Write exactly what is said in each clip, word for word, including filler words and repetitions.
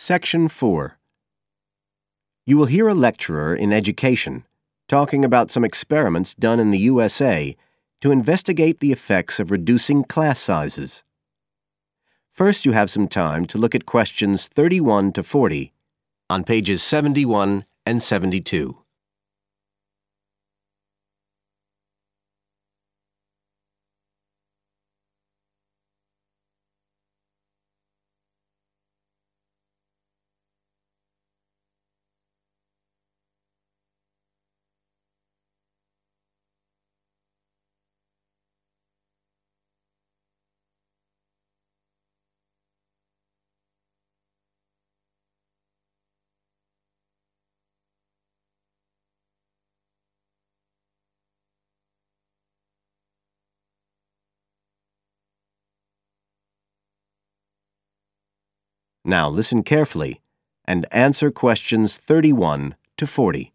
Section four. You will hear a lecturer in education talking about some experiments done in the U S A to investigate the effects of reducing class sizes. First, you have some time to look at questions thirty-one to forty on pages seventy-one and seventy-two. Now listen carefully and answer questions thirty-one to forty.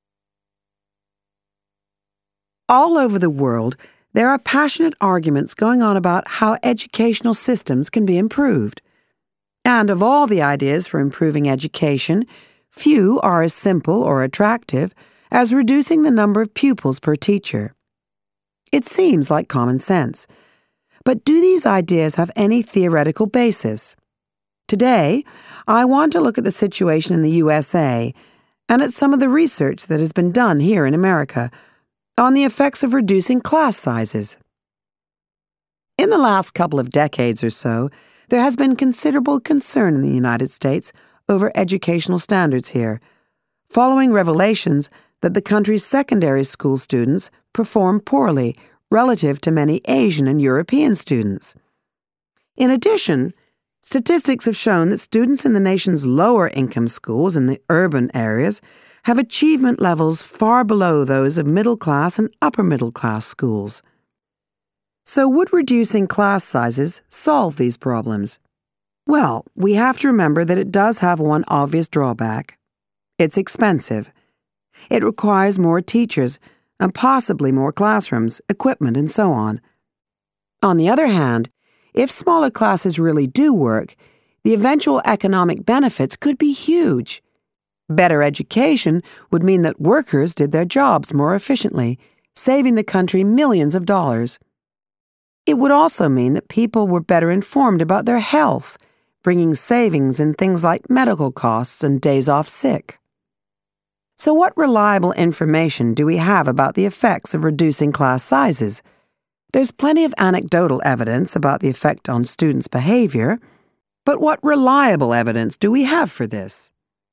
All over the world, there are passionate arguments going on about how educational systems can be improved. And of all the ideas for improving education, few are as simple or attractive as reducing the number of pupils per teacher. It seems like common sense. But do these ideas have any theoretical basis? Today, I want to look at the situation in the U S A and at some of the research that has been done here in America on the effects of reducing class sizes. In the last couple of decades or so, there has been considerable concern in the United States over educational standards here, following revelations that the country's secondary school students perform poorly relative to many Asian and European students. In addition, statistics have shown that students in the nation's lower-income schools in the urban areas have achievement levels far below those of middle-class and upper-middle-class schools. So would reducing class sizes solve these problems? Well, we have to remember that it does have one obvious drawback. It's expensive. It requires more teachers and possibly more classrooms, equipment, and so on. On the other hand, if smaller classes really do work, the eventual economic benefits could be huge. Better education would mean that workers did their jobs more efficiently, saving the country millions of dollars. It would also mean that people were better informed about their health, bringing savings in things like medical costs and days off sick. So what reliable information do we have about the effects of reducing class sizes? There's plenty of anecdotal evidence about the effect on students' behavior, but what reliable evidence do we have for this?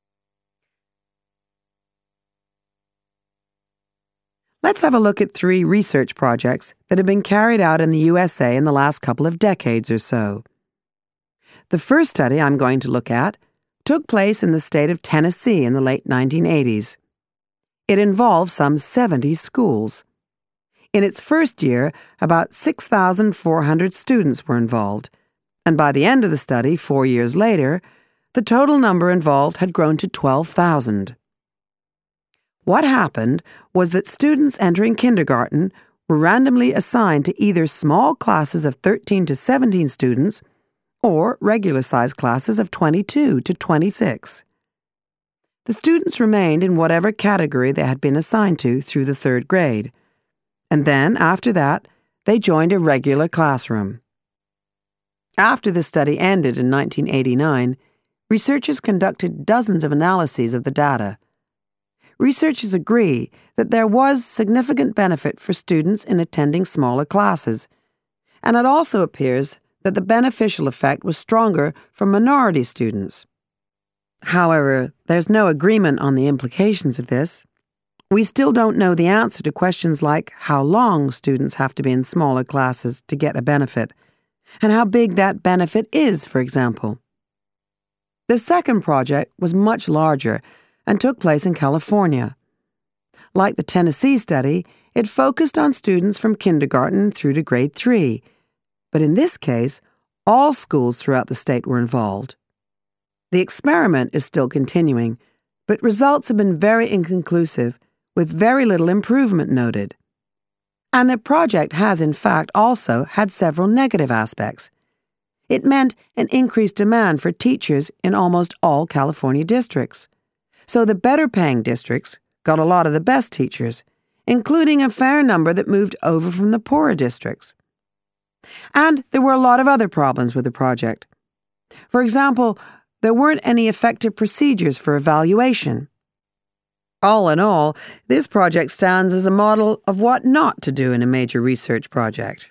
Let's have a look at three research projects that have been carried out in the U S A in the last couple of decades or so. The first study I'm going to look at took place in the state of Tennessee in the late nineteen eighties. It involved some seventy schools. In its first year, about six thousand four hundred students were involved, and by the end of the study, four years later, the total number involved had grown to twelve thousand. What happened was that students entering kindergarten were randomly assigned to either small classes of thirteen to seventeen students or regular-sized classes of twenty-two to twenty-six. The students remained in whatever category they had been assigned to through the third grade. And then, after that, they joined a regular classroom. After the study ended in nineteen eighty-nine, researchers conducted dozens of analyses of the data. Researchers agree that there was significant benefit for students in attending smaller classes, and it also appears that the beneficial effect was stronger for minority students. However, there's no agreement on the implications of this. We still don't know the answer to questions like how long students have to be in smaller classes to get a benefit, and how big that benefit is, for example. The second project was much larger and took place in California. Like the Tennessee study, it focused on students from kindergarten through to grade three, but in this case, all schools throughout the state were involved. The experiment is still continuing, but results have been very inconclusive, with very little improvement noted. And the project has, in fact, also had several negative aspects. It meant an increased demand for teachers in almost all California districts. So the better-paying districts got a lot of the best teachers, including a fair number that moved over from the poorer districts. And there were a lot of other problems with the project. For example, there weren't any effective procedures for evaluation. All in all, this project stands as a model of what not to do in a major research project.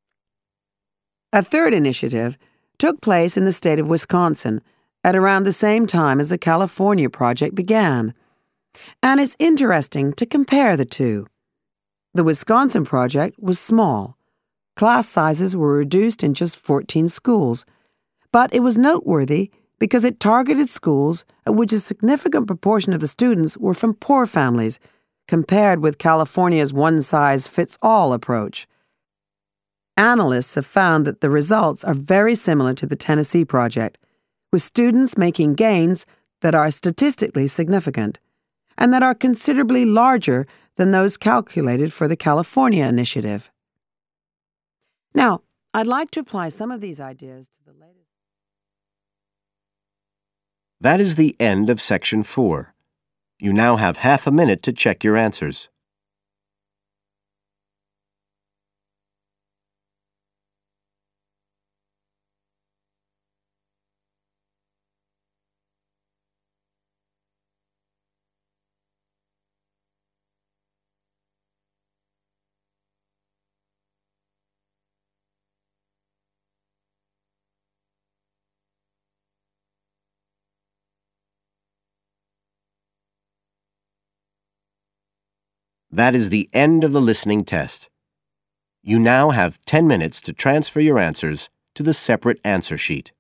A third initiative took place in the state of Wisconsin at around the same time as the California project began, and it's interesting to compare the two. The Wisconsin project was small. Class sizes were reduced in just fourteen schools, but it was noteworthy because it targeted schools at which a significant proportion of the students were from poor families, compared with California's one-size-fits-all approach. Analysts have found that the results are very similar to the Tennessee project, with students making gains that are statistically significant, and that are considerably larger than those calculated for the California initiative. Now, I'd like to apply some of these ideas to the latest. That is the end of Section four. You now have half a minute to check your answers. That is the end of the listening test. You now have ten minutes to transfer your answers to the separate answer sheet.